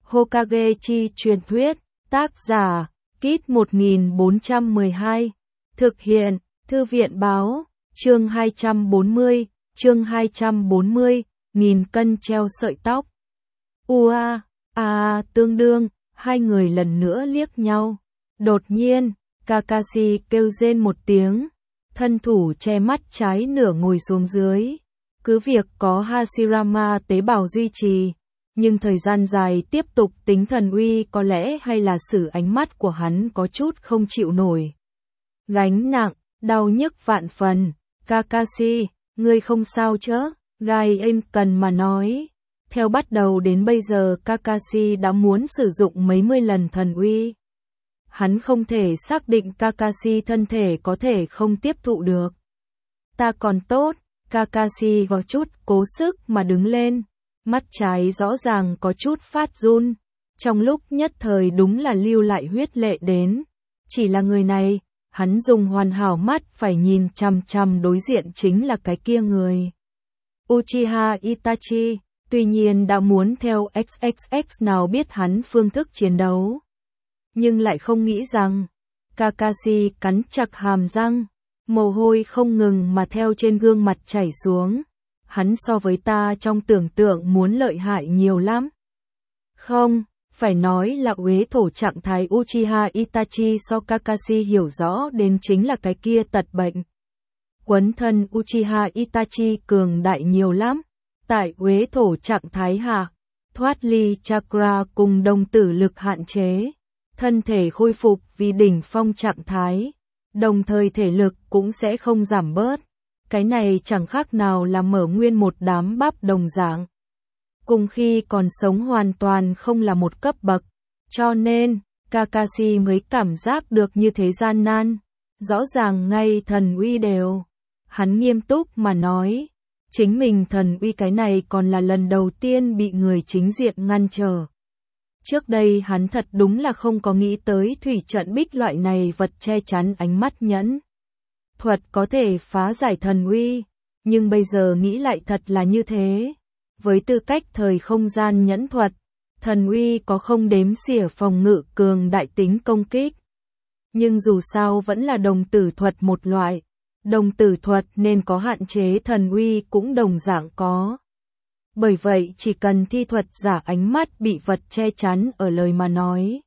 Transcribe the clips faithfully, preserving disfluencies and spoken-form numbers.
Hokage chi truyền thuyết, tác giả, Kit một nghìn bốn trăm mười hai, thực hiện, Thư viện báo, chương hai trăm bốn mươi, chương hai trăm bốn mươi, nghìn cân treo sợi tóc. Ua, à, à, tương đương, hai người lần nữa liếc nhau. Đột nhiên, Kakashi kêu rên một tiếng, thân thủ che mắt trái nửa ngồi xuống dưới. Cứ việc có Hashirama tế bào duy trì, nhưng thời gian dài tiếp tục tính thần uy có lẽ hay là xử ánh mắt của hắn có chút không chịu nổi. Gánh nặng, đau nhức vạn phần. Kakashi, ngươi không sao chứ? Gai Ên cần mà nói. Theo bắt đầu đến bây giờ Kakashi đã muốn sử dụng mấy mươi lần thần uy. Hắn không thể xác định Kakashi thân thể có thể không tiếp thụ được. Ta còn tốt, Kakashi có chút cố sức mà đứng lên. Mắt trái rõ ràng có chút phát run. Trong lúc nhất thời đúng là lưu lại huyết lệ đến. Chỉ là người này, hắn dùng hoàn hảo mắt phải nhìn chằm chằm đối diện chính là cái kia người. Uchiha Itachi, tuy nhiên đã muốn theo ích ích ích nào biết hắn phương thức chiến đấu. Nhưng lại không nghĩ rằng, Kakashi cắn chặt hàm răng, mồ hôi không ngừng mà theo trên gương mặt chảy xuống. Hắn so với ta trong tưởng tượng muốn lợi hại nhiều lắm. Không, phải nói là uế thổ trạng thái Uchiha Itachi so Kakashi hiểu rõ đến chính là cái kia tật bệnh. Quấn thân Uchiha Itachi cường đại nhiều lắm. Tại uế thổ trạng thái hạ, thoát ly chakra cùng đồng tử lực hạn chế. Thân thể khôi phục vì đỉnh phong trạng thái. Đồng thời thể lực cũng sẽ không giảm bớt. Cái này chẳng khác nào là mở nguyên một đám bắp đồng dạng. Cùng khi còn sống hoàn toàn không là một cấp bậc. Cho nên, Kakashi mới cảm giác được như thế gian nan. Rõ ràng ngay thần uy đều. Hắn nghiêm túc mà nói. Chính mình thần uy cái này còn là lần đầu tiên bị người chính diện ngăn trở. Trước đây hắn thật đúng là không có nghĩ tới thủy trận bích loại này vật che chắn ánh mắt nhẫn thuật có thể phá giải thần uy, nhưng bây giờ nghĩ lại thật là như thế. Với tư cách thời không gian nhẫn thuật, thần uy có không đếm xỉa phòng ngự cường đại tính công kích. Nhưng dù sao vẫn là đồng tử thuật một loại, đồng tử thuật nên có hạn chế thần uy cũng đồng dạng có. Bởi vậy chỉ cần thi thuật giả ánh mắt bị vật che chắn ở lời mà nói.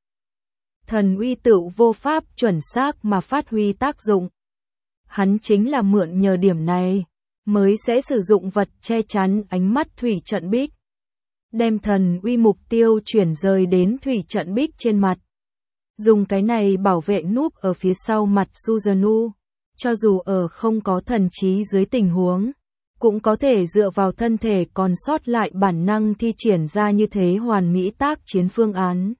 Thần uy tự vô pháp chuẩn xác mà phát huy tác dụng. Hắn chính là mượn nhờ điểm này, mới sẽ sử dụng vật che chắn ánh mắt thủy trận bích. Đem thần uy mục tiêu chuyển rời đến thủy trận bích trên mặt. Dùng cái này bảo vệ núp ở phía sau mặt Suzuno. Cho dù ở không có thần trí dưới tình huống, cũng có thể dựa vào thân thể còn sót lại bản năng thi triển ra như thế hoàn mỹ tác chiến phương án.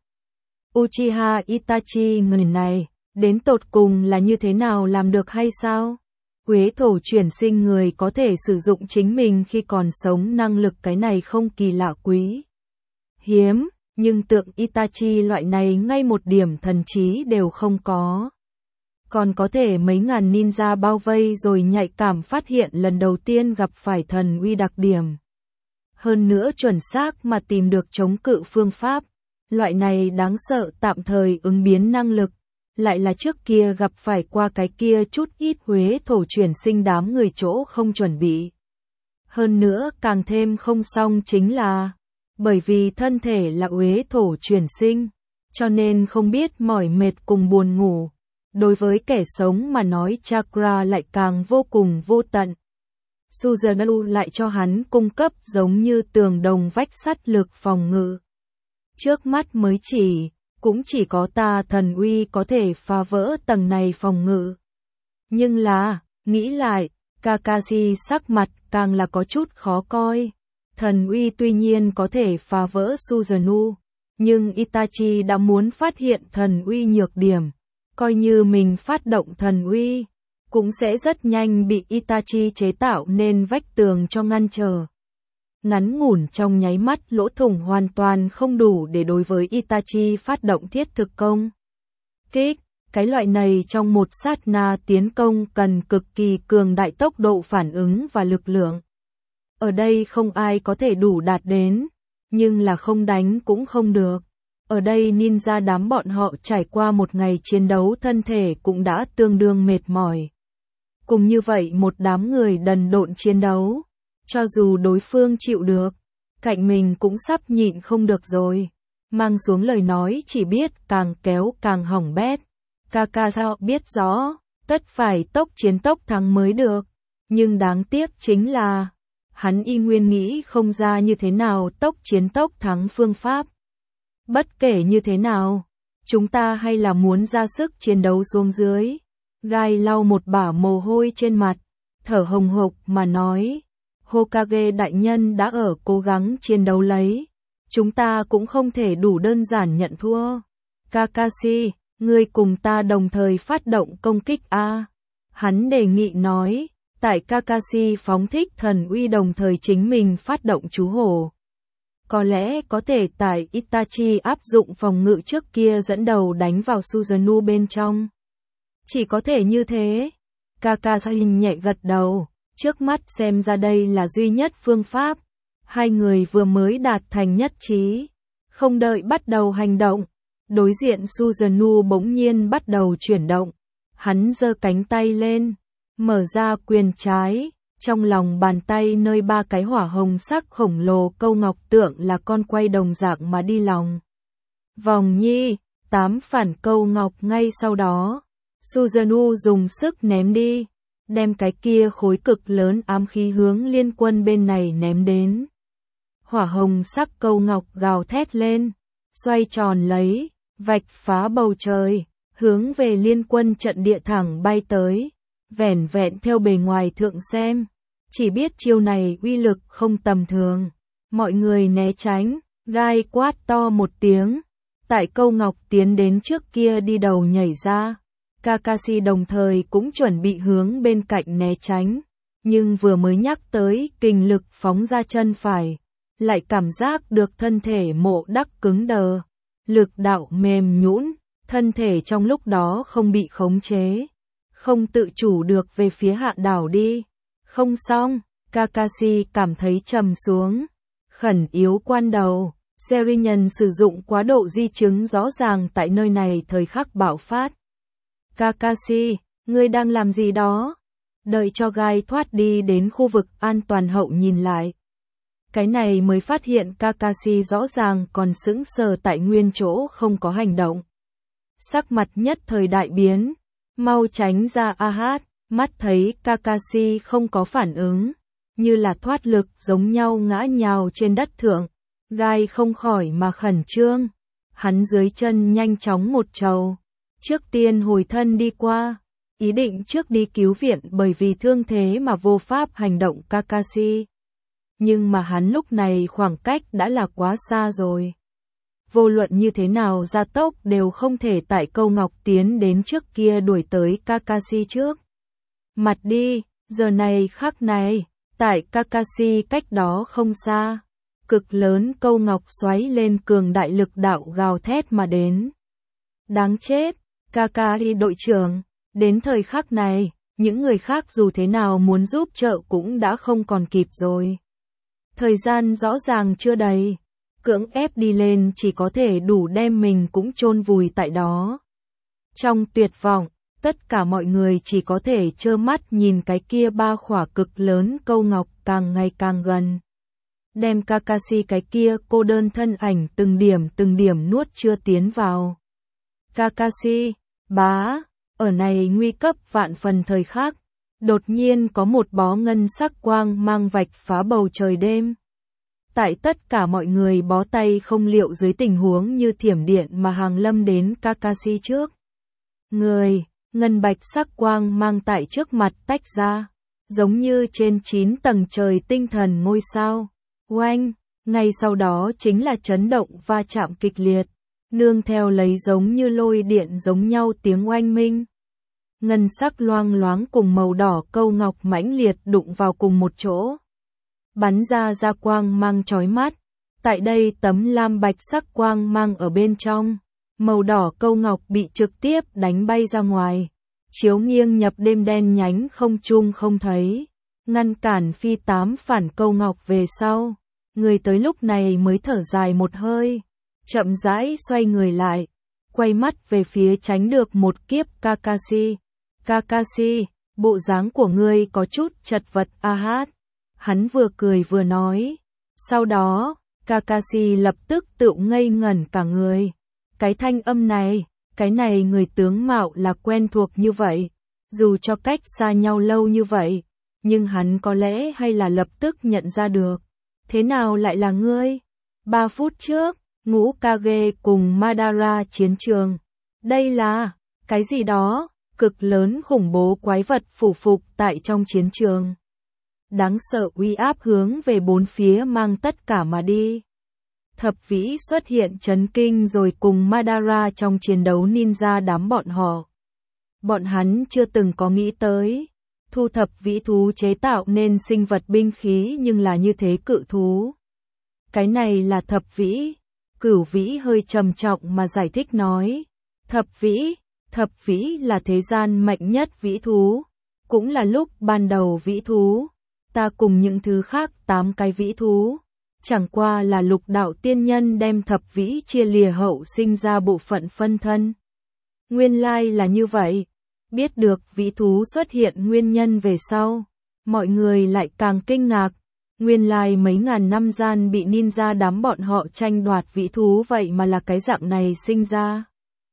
Uchiha Itachi người này, đến tột cùng là như thế nào làm được hay sao? Uế thổ chuyển sinh người có thể sử dụng chính mình khi còn sống năng lực cái này không kỳ lạ quý. Hiếm, nhưng tượng Itachi loại này ngay một điểm thần trí đều không có. Còn có thể mấy ngàn ninja bao vây rồi nhạy cảm phát hiện lần đầu tiên gặp phải thần uy đặc điểm. Hơn nữa chuẩn xác mà tìm được chống cự phương pháp. Loại này đáng sợ tạm thời ứng biến năng lực. Lại là trước kia gặp phải qua cái kia chút ít uế thổ chuyển sinh đám người chỗ không chuẩn bị. Hơn nữa càng thêm không xong chính là, bởi vì thân thể là uế thổ chuyển sinh, cho nên không biết mỏi mệt cùng buồn ngủ. Đối với kẻ sống mà nói chakra lại càng vô cùng vô tận. Suzuno lại cho hắn cung cấp giống như tường đồng vách sắt lực phòng ngự. Trước mắt mới chỉ, cũng chỉ có ta thần uy có thể phá vỡ tầng này phòng ngự. Nhưng là, nghĩ lại, Kakashi sắc mặt càng là có chút khó coi. Thần uy tuy nhiên có thể phá vỡ Suzuno, nhưng Itachi đã muốn phát hiện thần uy nhược điểm. Coi như mình phát động thần uy, cũng sẽ rất nhanh bị Itachi chế tạo nên vách tường cho ngăn trở. Ngắn ngủn trong nháy mắt lỗ thủng hoàn toàn không đủ để đối với Itachi phát động thiết thực công kích. Cái loại này trong một sát na tiến công cần cực kỳ cường đại tốc độ phản ứng và lực lượng. Ở đây không ai có thể đủ đạt đến, nhưng là không đánh cũng không được. Ở đây ninja đám bọn họ trải qua một ngày chiến đấu thân thể cũng đã tương đương mệt mỏi. Cùng như vậy một đám người đần độn chiến đấu, cho dù đối phương chịu được, cạnh mình cũng sắp nhịn không được rồi. Mang xuống lời nói chỉ biết càng kéo càng hỏng bét. Kakashi biết rõ, tất phải tốc chiến tốc thắng mới được. Nhưng đáng tiếc chính là, hắn y nguyên nghĩ không ra như thế nào tốc chiến tốc thắng phương pháp. Bất kể như thế nào, chúng ta hay là muốn ra sức chiến đấu xuống dưới. Gai lau một bả mồ hôi trên mặt, thở hồng hộc mà nói, Hokage đại nhân đã ở cố gắng chiến đấu lấy, chúng ta cũng không thể đủ đơn giản nhận thua. Kakashi, ngươi cùng ta đồng thời phát động công kích a. Hắn đề nghị nói, tại Kakashi phóng thích thần uy đồng thời chính mình phát động chú hổ. Có lẽ có thể tại Itachi áp dụng phòng ngự trước kia dẫn đầu đánh vào Susanoo bên trong. Chỉ có thể như thế. Kakashi nhẹ gật đầu, trước mắt xem ra đây là duy nhất phương pháp. Hai người vừa mới đạt thành nhất trí, không đợi bắt đầu hành động, đối diện Susanoo bỗng nhiên bắt đầu chuyển động. Hắn giơ cánh tay lên, mở ra quyền trái, trong lòng bàn tay nơi ba cái hỏa hồng sắc khổng lồ câu ngọc tượng là con quay đồng dạng mà đi lòng vòng nhi, tám phản câu ngọc ngay sau đó. Susanoo dùng sức ném đi, đem cái kia khối cực lớn ám khí hướng Liên Quân bên này ném đến. Hỏa hồng sắc câu ngọc gào thét lên, xoay tròn lấy, vạch phá bầu trời, hướng về Liên Quân trận địa thẳng bay tới. Vẻn vẹn theo bề ngoài thượng xem, chỉ biết chiêu này uy lực không tầm thường. Mọi người né tránh, Gai quát to một tiếng, tại câu ngọc tiến đến trước kia đi đầu nhảy ra. Kakashi đồng thời cũng chuẩn bị hướng bên cạnh né tránh, nhưng vừa mới nhắc tới kình lực phóng ra chân phải, lại cảm giác được thân thể mộ đắc cứng đờ, lực đạo mềm nhũn, thân thể trong lúc đó không bị khống chế, không tự chủ được về phía hạ đảo đi. Không xong, Kakashi cảm thấy trầm xuống, khẩn yếu quan đầu, Serinhân sử dụng quá độ di chứng rõ ràng tại nơi này thời khắc bạo phát. Kakashi, ngươi đang làm gì đó? Đợi cho Gai thoát đi đến khu vực an toàn hậu nhìn lại. Cái này mới phát hiện Kakashi rõ ràng còn sững sờ tại nguyên chỗ không có hành động. Sắc mặt nhất thời đại biến, mau tránh ra a hát, mắt thấy Kakashi không có phản ứng, như là thoát lực giống nhau ngã nhào trên đất thượng. Gai không khỏi mà khẩn trương, hắn dưới chân nhanh chóng một trầu, trước tiên hồi thân đi qua, ý định trước đi cứu viện bởi vì thương thế mà vô pháp hành động Kakashi. Nhưng mà hắn lúc này khoảng cách đã là quá xa rồi. Vô luận như thế nào gia tốc đều không thể tại câu ngọc tiến đến trước kia đuổi tới Kakashi trước. Mặt đi, giờ này khắc này, tại Kakashi cách đó không xa, cực lớn câu ngọc xoáy lên cường đại lực đạo gào thét mà đến. Đáng chết, Kakashi đội trưởng, đến thời khắc này, những người khác dù thế nào muốn giúp trợ cũng đã không còn kịp rồi. Thời gian rõ ràng chưa đầy, cưỡng ép đi lên chỉ có thể đủ đem mình cũng chôn vùi tại đó. Trong tuyệt vọng, tất cả mọi người chỉ có thể trơ mắt nhìn cái kia ba khỏa cực lớn câu ngọc càng ngày càng gần. Đem Kakashi cái kia cô đơn thân ảnh từng điểm từng điểm nuốt chưa tiến vào. Kakashi, bá, ở này nguy cấp vạn phần thời khắc, đột nhiên có một bó ngân sắc quang mang vạch phá bầu trời đêm. Tại tất cả mọi người bó tay không liệu dưới tình huống như thiểm điện mà hàng lâm đến Kakashi trước. Người, ngân bạch sắc quang mang tại trước mặt tách ra, giống như trên chín tầng trời tinh thần ngôi sao. Oanh, ngay sau đó chính là chấn động va chạm kịch liệt, nương theo lấy giống như lôi điện giống nhau tiếng oanh minh. Ngân sắc loang loáng cùng màu đỏ câu ngọc mãnh liệt đụng vào cùng một chỗ, bắn ra ra quang mang chói mắt. Tại đây tấm lam bạch sắc quang mang ở bên trong, màu đỏ câu ngọc bị trực tiếp đánh bay ra ngoài, chiếu nghiêng nhập đêm đen nhánh không trung không thấy, ngăn cản phi tám phản câu ngọc về sau. Người tới lúc này mới thở dài một hơi, chậm rãi xoay người lại, quay mắt về phía tránh được một kiếp Kakashi. Kakashi, bộ dáng của ngươi có chút chật vật a hát. Hắn vừa cười vừa nói. Sau đó, Kakashi lập tức tự ngây ngẩn cả người. Cái thanh âm này, cái này người tướng mạo là quen thuộc như vậy. Dù cho cách xa nhau lâu như vậy, nhưng hắn có lẽ hay là lập tức nhận ra được. Thế nào lại là ngươi? Ba phút trước, Ngũ Kage cùng Madara chiến trường. Đây là cái gì đó, cực lớn khủng bố quái vật phủ phục tại trong chiến trường. Đáng sợ uy áp hướng về bốn phía mang tất cả mà đi. Thập vĩ xuất hiện chấn kinh rồi cùng Madara trong chiến đấu ninja đám bọn họ. Bọn hắn chưa từng có nghĩ tới. Thu thập vĩ thú chế tạo nên sinh vật binh khí nhưng là như thế cự thú. Cái này là thập vĩ. Cửu vĩ hơi trầm trọng mà giải thích nói. Thập vĩ, thập vĩ là thế gian mạnh nhất vĩ thú. Cũng là lúc ban đầu vĩ thú. Ta cùng những thứ khác tám cái vĩ thú. Chẳng qua là lục đạo tiên nhân đem thập vĩ chia lìa hậu sinh ra bộ phận phân thân. Nguyên lai là như vậy. Biết được vĩ thú xuất hiện nguyên nhân về sau. Mọi người lại càng kinh ngạc. Nguyên lai mấy ngàn năm gian bị ninja đám bọn họ tranh đoạt vĩ thú vậy mà là cái dạng này sinh ra.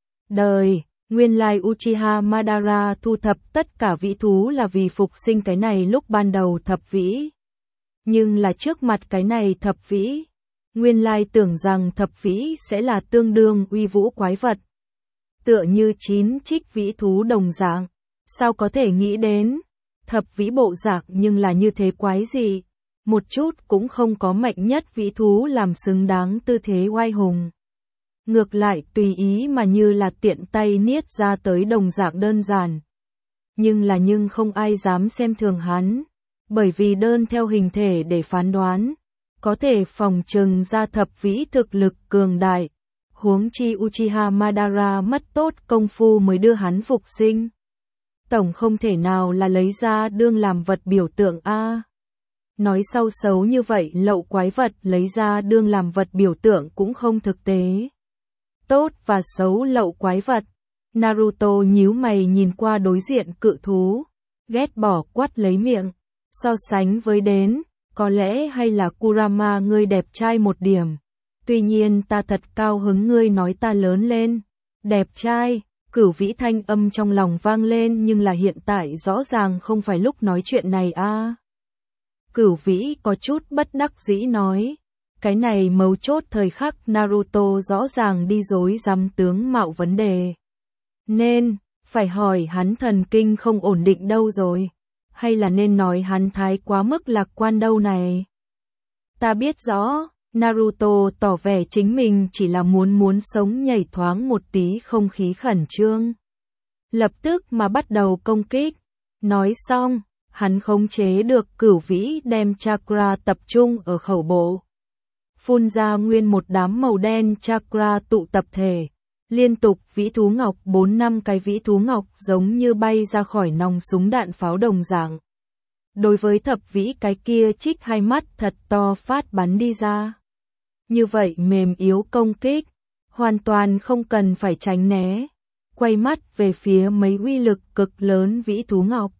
Đời, nguyên lai Uchiha Madara thu thập tất cả vĩ thú là vì phục sinh cái này lúc ban đầu thập vĩ. Nhưng là trước mặt cái này thập vĩ. Nguyên lai tưởng rằng thập vĩ sẽ là tương đương uy vũ quái vật. Tựa như chín trích vĩ thú đồng dạng. Sao có thể nghĩ đến? Thập vĩ bộ dạng nhưng là như thế quái gì? Một chút cũng không có mạnh nhất vĩ thú làm xứng đáng tư thế oai hùng. Ngược lại tùy ý mà như là tiện tay niết ra tới đồng dạng đơn giản. Nhưng là nhưng không ai dám xem thường hắn. Bởi vì đơn theo hình thể để phán đoán. Có thể phòng trừng ra thập vĩ thực lực cường đại. Huống chi Uchiha Madara mất tốt công phu mới đưa hắn phục sinh. Tổng không thể nào là lấy ra đương làm vật biểu tượng a. Nói sâu xấu như vậy lậu quái vật lấy ra đương làm vật biểu tượng cũng không thực tế. Tốt và xấu lậu quái vật. Naruto nhíu mày nhìn qua đối diện cự thú. Ghét bỏ quát lấy miệng. So sánh với đến, có lẽ hay là Kurama ngươi đẹp trai một điểm. Tuy nhiên ta thật cao hứng ngươi nói ta lớn lên. Đẹp trai, cửu vĩ thanh âm trong lòng vang lên nhưng là hiện tại rõ ràng không phải lúc nói chuyện này a. À. Cửu vĩ có chút bất đắc dĩ nói. Cái này mấu chốt thời khắc Naruto rõ ràng đi dối dám tướng mạo vấn đề. Nên, phải hỏi hắn thần kinh không ổn định đâu rồi. Hay là nên nói hắn thái quá mức lạc quan đâu này. Ta biết rõ, Naruto tỏ vẻ chính mình chỉ là muốn muốn sống nhảy thoáng một tí không khí khẩn trương. Lập tức mà bắt đầu công kích. Nói xong, hắn khống chế được cửu vĩ đem chakra tập trung ở khẩu bộ. Phun ra nguyên một đám màu đen chakra tụ tập thể. Liên tục vĩ thú ngọc bốn năm cái vĩ thú ngọc giống như bay ra khỏi nòng súng đạn pháo đồng dạng. Đối với thập vĩ cái kia trích hai mắt thật to phát bắn đi ra. Như vậy mềm yếu công kích, hoàn toàn không cần phải tránh né. Quay mắt về phía mấy uy lực cực lớn vĩ thú ngọc.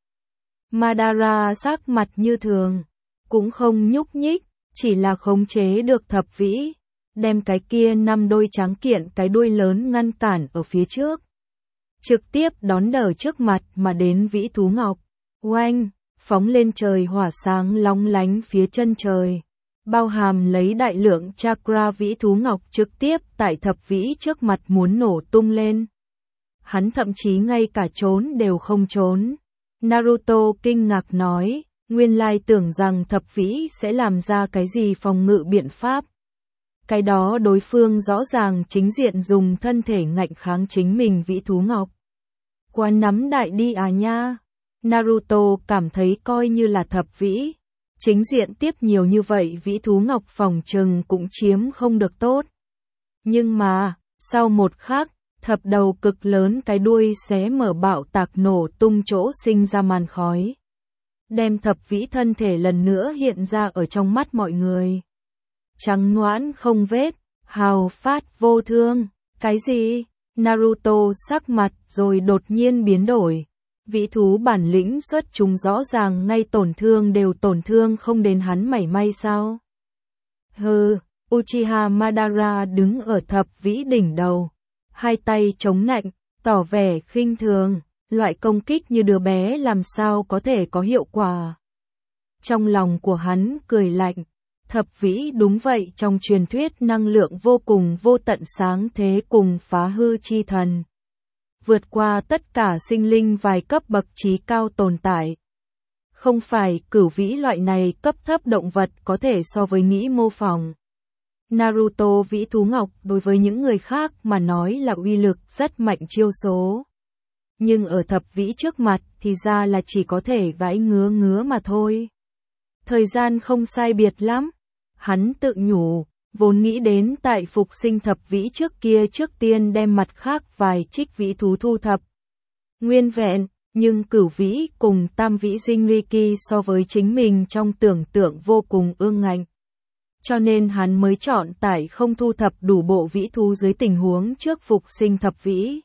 Madara sắc mặt như thường, cũng không nhúc nhích, chỉ là khống chế được thập vĩ. Đem cái kia năm đôi tráng kiện cái đuôi lớn ngăn cản ở phía trước. Trực tiếp đón đỡ trước mặt mà đến vĩ thú ngọc. Oanh, phóng lên trời hỏa sáng lóng lánh phía chân trời. Bao hàm lấy đại lượng chakra vĩ thú ngọc trực tiếp tại thập vĩ trước mặt muốn nổ tung lên. Hắn thậm chí ngay cả trốn đều không trốn. Naruto kinh ngạc nói, nguyên lai tưởng rằng thập vĩ sẽ làm ra cái gì phòng ngự biện pháp. Cái đó đối phương rõ ràng chính diện dùng thân thể ngạnh kháng chính mình vĩ thú ngọc. Quá nắm đại đi à nha. Naruto cảm thấy coi như là thập vĩ. Chính diện tiếp nhiều như vậy vĩ thú ngọc phòng trừng cũng chiếm không được tốt. Nhưng mà, sau một khắc, thập đầu cực lớn cái đuôi xé mở bạo tạc nổ tung chỗ sinh ra màn khói. Đem thập vĩ thân thể lần nữa hiện ra ở trong mắt mọi người. Trắng nõn không vết, Hào phát vô thương, cái gì? Naruto sắc mặt rồi đột nhiên biến đổi. Vĩ thú bản lĩnh xuất chúng rõ ràng ngay tổn thương đều tổn thương không đến hắn mảy may sao? Hừ, Uchiha Madara đứng ở thập vĩ đỉnh đầu, hai tay chống nạnh, tỏ vẻ khinh thường, loại công kích như đứa bé làm sao có thể có hiệu quả. Trong lòng của hắn cười lạnh, thập vĩ đúng vậy, trong truyền thuyết năng lượng vô cùng vô tận sáng thế cùng phá hư chi thần. Vượt qua tất cả sinh linh vài cấp bậc trí cao tồn tại. Không phải cửu vĩ loại này cấp thấp động vật có thể so với nghĩ mô phỏng. Naruto vĩ thú ngọc đối với những người khác mà nói là uy lực rất mạnh chiêu số. Nhưng ở thập vĩ trước mặt thì ra là chỉ có thể gãi ngứa ngứa mà thôi. Thời gian không sai biệt lắm. Hắn tự nhủ, vốn nghĩ đến tại phục sinh thập vĩ trước kia trước tiên đem mặt khác vài trích vĩ thú thu thập. Nguyên vẹn, nhưng cửu vĩ cùng tam vĩ Jinriki so với chính mình trong tưởng tượng vô cùng ương ngạnh. Cho nên hắn mới chọn tại không thu thập đủ bộ vĩ thú dưới tình huống trước phục sinh thập vĩ.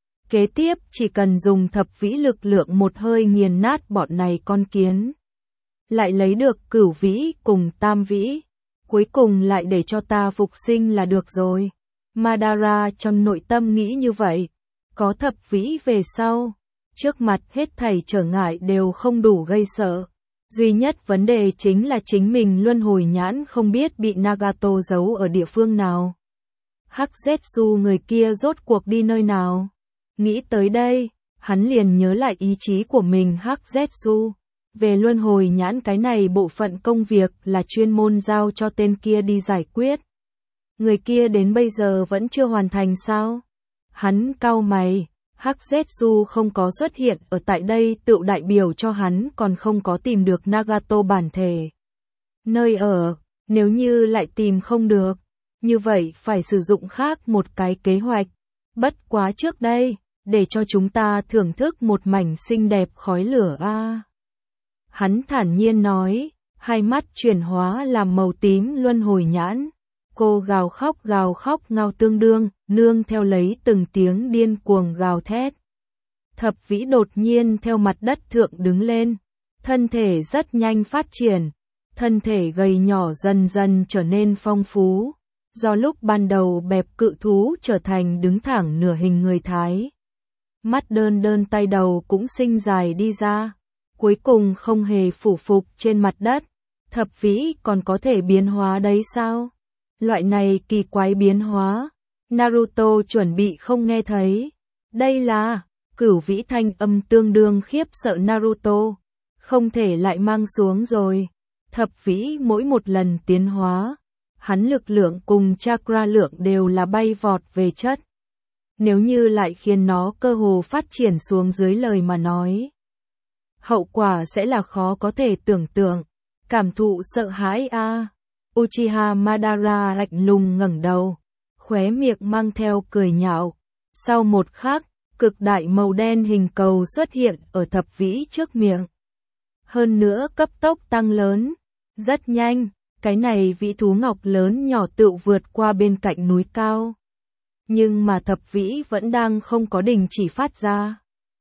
Kế tiếp chỉ cần dùng thập vĩ lực lượng một hơi nghiền nát bọn này con kiến. Lại lấy được cửu vĩ cùng tam vĩ. Cuối cùng lại để cho ta phục sinh là được rồi. Madara trong nội tâm nghĩ như vậy. Có thập vĩ về sau. Trước mặt hết thảy trở ngại đều không đủ gây sợ. Duy nhất vấn đề chính là chính mình luân hồi nhãn không biết bị Nagato giấu ở địa phương nào. Hắc Zetsu người kia rốt cuộc đi nơi nào. Nghĩ tới đây, hắn liền nhớ lại ý chí của mình Hắc Zetsu. Về luân hồi nhãn cái này bộ phận công việc là chuyên môn giao cho tên kia đi giải quyết. Người kia đến bây giờ vẫn chưa hoàn thành sao? Hắn cau mày, Hắc Zetsu không có xuất hiện ở tại đây tự đại biểu cho hắn còn không có tìm được Nagato bản thể. Nơi ở, nếu như lại tìm không được, như vậy phải sử dụng khác một cái kế hoạch. Bất quá trước đây, để cho chúng ta thưởng thức một mảnh xinh đẹp khói lửa a. Hắn thản nhiên nói, hai mắt chuyển hóa làm màu tím luân hồi nhãn. Cô gào khóc gào khóc ngao tương đương, nương theo lấy từng tiếng điên cuồng gào thét. Thập vĩ đột nhiên theo mặt đất thượng đứng lên. Thân thể rất nhanh phát triển. Thân thể gầy nhỏ dần dần trở nên phong phú. Do lúc ban đầu bẹp cự thú trở thành đứng thẳng nửa hình người Thái. Mắt đơn đơn tay đầu cũng sinh dài đi ra. Cuối cùng không hề phủ phục trên mặt đất. Thập vĩ còn có thể biến hóa đấy sao? Loại này kỳ quái biến hóa. Naruto chuẩn bị không nghe thấy. Đây là cửu vĩ thanh âm tương đương khiếp sợ Naruto. Không thể lại mang xuống rồi. Thập vĩ mỗi một lần tiến hóa. Hắn lực lượng cùng chakra lượng đều là bay vọt về chất. Nếu như lại khiến nó cơ hồ phát triển xuống dưới lời mà nói. Hậu quả sẽ là khó có thể tưởng tượng. Cảm thụ sợ hãi a. À. Uchiha Madara lạnh lùng ngẩng đầu, khóe miệng mang theo cười nhạo. Sau một khắc, cực đại màu đen hình cầu xuất hiện ở thập vĩ trước miệng. Hơn nữa cấp tốc tăng lớn, rất nhanh, cái này vĩ thú ngọc lớn nhỏ tự vượt qua bên cạnh núi cao. Nhưng mà thập vĩ vẫn đang không có đình chỉ phát ra.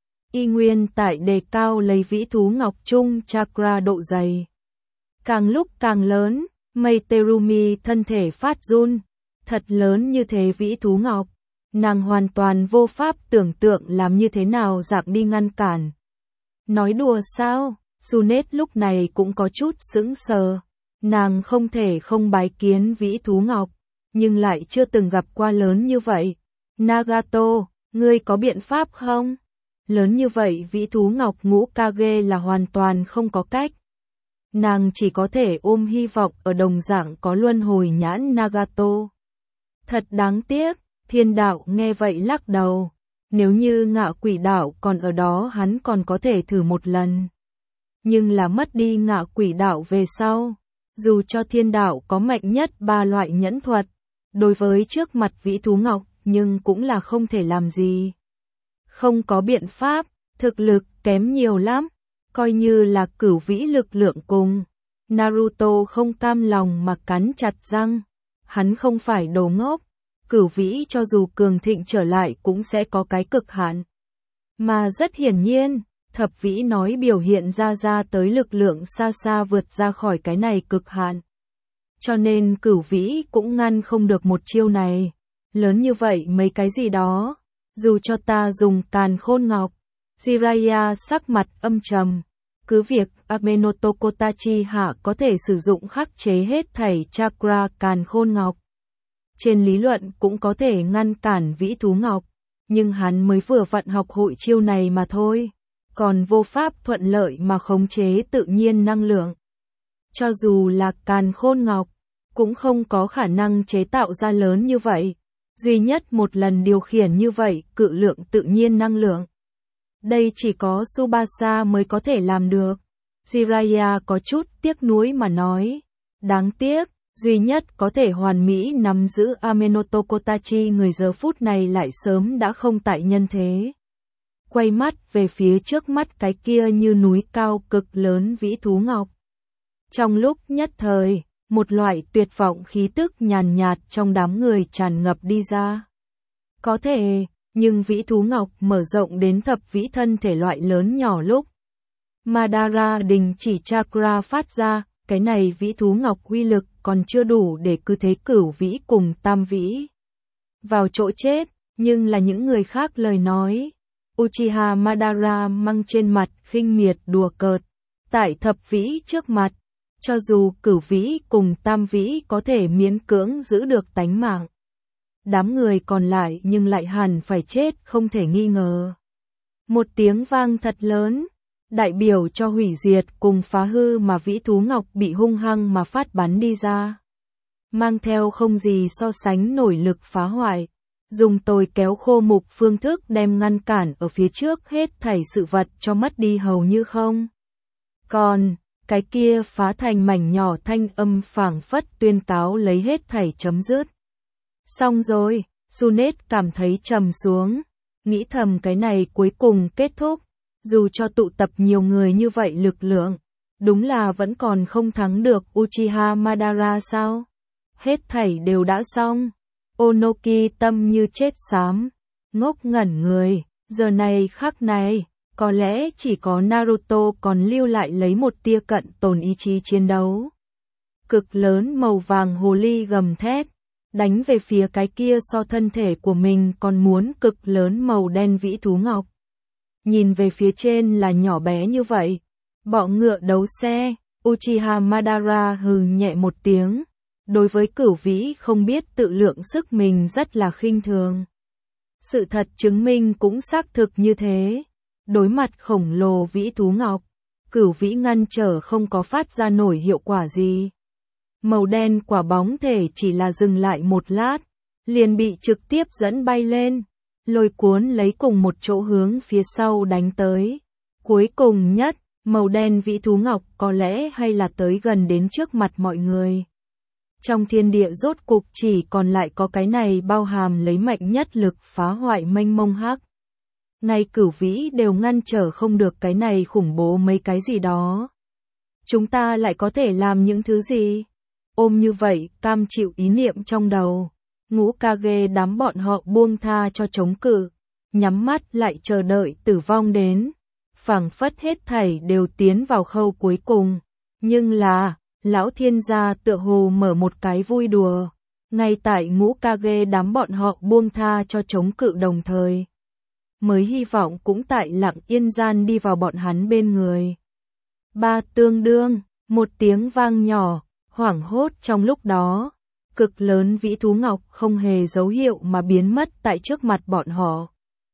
Y nguyên tại đề cao lấy vĩ thú ngọc chung chakra độ dày. Càng lúc càng lớn, Meiterumi thân thể phát run, thật lớn như thế vĩ thú ngọc, nàng hoàn toàn vô pháp tưởng tượng làm như thế nào dạng đi ngăn cản. Nói đùa sao? Sunet lúc này cũng có chút sững sờ, nàng không thể không bái kiến vĩ thú ngọc, nhưng lại chưa từng gặp qua lớn như vậy. Nagato, ngươi có biện pháp không? Lớn như vậy vĩ thú ngọc ngũ Kage là hoàn toàn không có cách. Nàng chỉ có thể ôm hy vọng ở đồng dạng có luân hồi nhãn Nagato. Thật đáng tiếc, thiên đạo nghe vậy lắc đầu. Nếu như ngạ quỷ đạo còn ở đó hắn còn có thể thử một lần. Nhưng là mất đi ngạ quỷ đạo về sau. Dù cho thiên đạo có mạnh nhất ba loại nhẫn thuật. Đối với trước mặt vĩ thú ngọc nhưng cũng là không thể làm gì. Không có biện pháp, thực lực kém nhiều lắm. Coi như là cửu vĩ lực lượng cùng. Naruto không cam lòng mà cắn chặt răng. hắn không phải đồ ngốc, Cửu Vĩ cho dù cường thịnh trở lại cũng sẽ có cái cực hạn. Mà rất hiển nhiên, Thập Vĩ nói biểu hiện ra ra tới lực lượng xa xa vượt ra khỏi cái này cực hạn. Cho nên Cửu Vĩ cũng ngăn không được một chiêu này. Lớn như vậy mấy cái gì đó, dù cho ta dùng Càn Khôn Ngọc. Jiraiya sắc mặt âm trầm. Cứ việc Amenoto Kotachi hạ có thể sử dụng khắc chế hết thảy chakra Càn Khôn Ngọc. Trên lý luận cũng có thể ngăn cản Vĩ Thú Ngọc. Nhưng hắn mới vừa vận học hội chiêu này mà thôi. Còn vô pháp thuận lợi mà khống chế tự nhiên năng lượng. Cho dù là Càn Khôn Ngọc, cũng không có khả năng chế tạo ra lớn như vậy. Duy nhất một lần điều khiển như vậy cự lượng tự nhiên năng lượng. Đây chỉ có Tsubasa mới có thể làm được. Jiraiya có chút tiếc nuối mà nói. Đáng tiếc, duy nhất có thể hoàn mỹ nắm giữ Amenoto Kotachi người giờ phút này lại sớm đã không tại nhân thế. Quay mắt về phía trước mắt cái kia như núi cao cực lớn Vĩ Thú Ngọc. Trong lúc nhất thời, một loại tuyệt vọng khí tức nhàn nhạt trong đám người tràn ngập đi ra. Có thể, nhưng Vĩ Thú Ngọc mở rộng đến thập vĩ thân thể loại lớn nhỏ lúc. Madara đình chỉ chakra phát ra, cái này Vĩ Thú Ngọc uy lực còn chưa đủ để cứ thế Cửu Vĩ cùng Tam Vĩ vào chỗ chết, nhưng là những người khác lời nói. Uchiha Madara mang trên mặt khinh miệt đùa cợt, tại thập vĩ trước mặt, cho dù Cửu Vĩ cùng Tam Vĩ có thể miễn cưỡng giữ được tánh mạng. Đám người còn lại nhưng lại hẳn phải chết không thể nghi ngờ. Một tiếng vang thật lớn, đại biểu cho hủy diệt cùng phá hư mà Vĩ Thú Ngọc bị hung hăng mà phát bắn đi ra. Mang theo không gì so sánh nổi lực phá hoại, dùng tồi kéo khô mục phương thức đem ngăn cản ở phía trước hết thảy sự vật cho mất đi hầu như không. Còn, cái kia phá thành mảnh nhỏ thanh âm phảng phất tuyên cáo lấy hết thảy chấm dứt. Xong rồi, Sunet cảm thấy trầm xuống, nghĩ thầm cái này cuối cùng kết thúc, dù cho tụ tập nhiều người như vậy lực lượng, đúng là vẫn còn không thắng được Uchiha Madara sao? Hết thảy đều đã xong. Onoki tâm như chết xám, ngốc ngẩn người, giờ này khắc này, có lẽ chỉ có Naruto còn lưu lại lấy một tia cận tồn ý chí chiến đấu. Cực lớn màu vàng hồ ly gầm thét, đánh về phía cái kia so thân thể của mình còn muốn cực lớn màu đen Vĩ Thú Ngọc. Nhìn về phía trên là nhỏ bé như vậy, bọ ngựa đấu xe, Uchiha Madara hừ nhẹ một tiếng. Đối với Cửu Vĩ không biết tự lượng sức mình rất là khinh thường. Sự thật chứng minh cũng xác thực như thế. Đối mặt khổng lồ Vĩ Thú Ngọc, Cửu Vĩ ngăn trở không có phát ra nổi hiệu quả gì. Màu đen quả bóng thể chỉ là dừng lại một lát, liền bị trực tiếp dẫn bay lên, lôi cuốn lấy cùng một chỗ hướng phía sau đánh tới. Cuối cùng nhất, màu đen Vĩ Thú Ngọc có lẽ hay là tới gần đến trước mặt mọi người. Trong thiên địa rốt cục chỉ còn lại có cái này bao hàm lấy mạnh nhất lực phá hoại mênh mông hắc. Ngay Cửu Vĩ đều ngăn trở không được cái này khủng bố mấy cái gì đó. Chúng ta lại có thể làm những thứ gì? Ôm như vậy, cam chịu ý niệm trong đầu. Ngũ Kage đám bọn họ buông tha cho chống cự, nhắm mắt lại chờ đợi tử vong đến. Phảng phất hết thảy đều tiến vào khâu cuối cùng. Nhưng là, Lão Thiên gia tựa hồ mở một cái vui đùa. Ngay tại Ngũ Kage đám bọn họ buông tha cho chống cự đồng thời. Mới hy vọng cũng tại lặng yên gian đi vào bọn hắn bên người. Ba tương đương, một tiếng vang nhỏ, hoảng hốt trong lúc đó. Cực lớn Vĩ Thú Ngọc không hề dấu hiệu mà biến mất tại trước mặt bọn họ.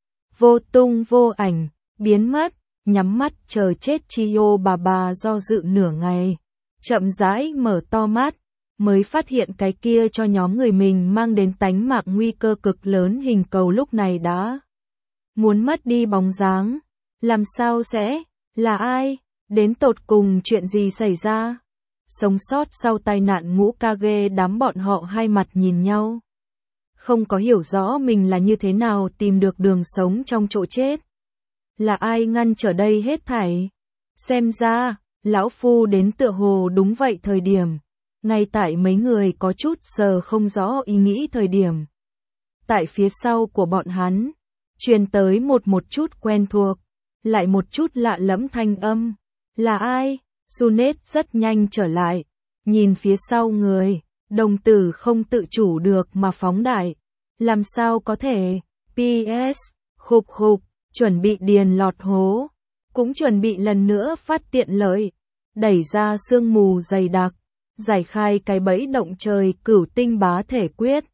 Vô tung vô ảnh, biến mất, nhắm mắt chờ chết Chiyo bà bà do dự nửa ngày. Chậm rãi mở to mắt, mới phát hiện cái kia cho nhóm người mình mang đến tánh mạng nguy cơ cực lớn hình cầu lúc này đã muốn mất đi bóng dáng. Làm sao sẽ, là ai, đến tột cùng chuyện gì xảy ra? Sống sót sau tai nạn Ngũ Kage đám bọn họ hai mặt nhìn nhau. Không có hiểu rõ mình là như thế nào tìm được đường sống trong chỗ chết. Là ai ngăn trở đây hết thảy? Xem ra, lão phu đến tựa hồ đúng vậy thời điểm. ngay tại mấy người có chút giờ không rõ ý nghĩ thời điểm. Tại phía sau của bọn hắn, truyền tới một một chút quen thuộc, lại một chút lạ lẫm thanh âm. Là ai? Junet rất nhanh trở lại, nhìn phía sau người, đồng tử không tự chủ được mà phóng đại. Làm sao có thể? pê ét, khục khục, chuẩn bị điền lọt hố, cũng chuẩn bị lần nữa phát tiện lợi, đẩy ra sương mù dày đặc, giải khai cái bẫy động trời cửu tinh bá thể quyết.